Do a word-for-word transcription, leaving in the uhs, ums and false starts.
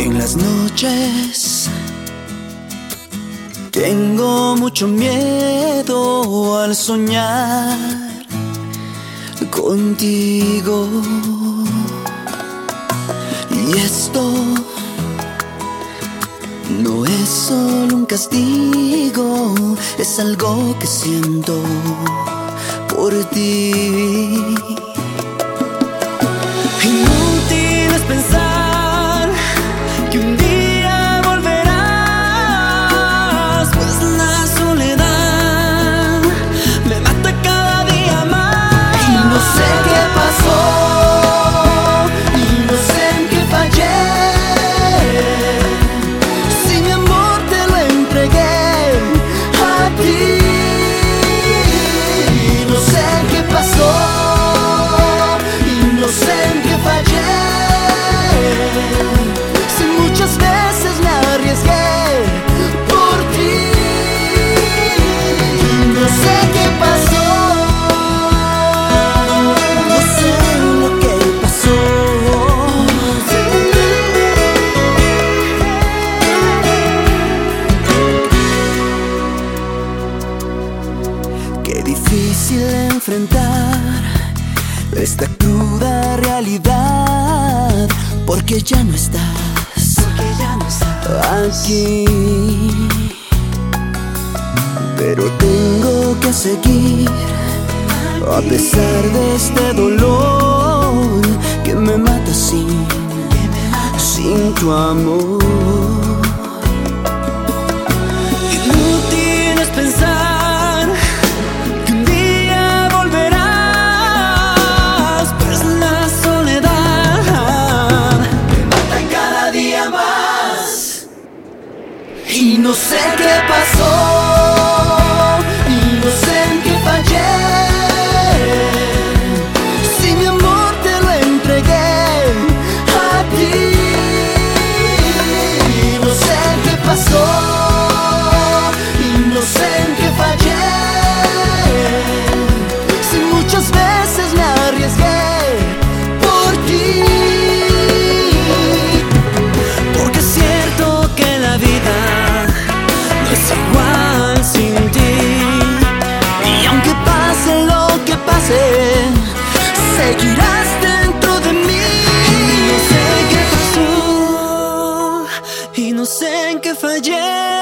En las noches tengo mucho miedo al soñar contigo. Y esto no es solo un castigo, es algo que siento por ti. Inútil es pensar que un día volverás, pues la soledad me mata cada día más. Y no sé qué pasó, y no sé en qué fallé. Si mi amor te lo entregué a ti. Y no sé qué pasó, y no sé en qué fallé. Si muchas veces me arriesgué por ti. No sé qué pasó, no sé lo que pasó. Qué difícil enfrentar esta cruda realidad, porque ya no estás, porque ya no estás aquí. Pero tengo que seguir a pesar de este dolor que me mata sin, sin tu amor. Inútil es pensar que un día volverás, pues la soledad me mata cada día más. Y no sé qué pasó, y no sé en qué fallé. Si mi amor te lo entregué a ti. Y no sé qué pasó, y no sé en qué fallé. Si muchas veces me arriesgué por ti. Porque es cierto que la vida no es igual sin ti. Y aunque pase lo que pase, seguirás dentro de mí. Y no sé qué pasó, y no sé en qué fallé.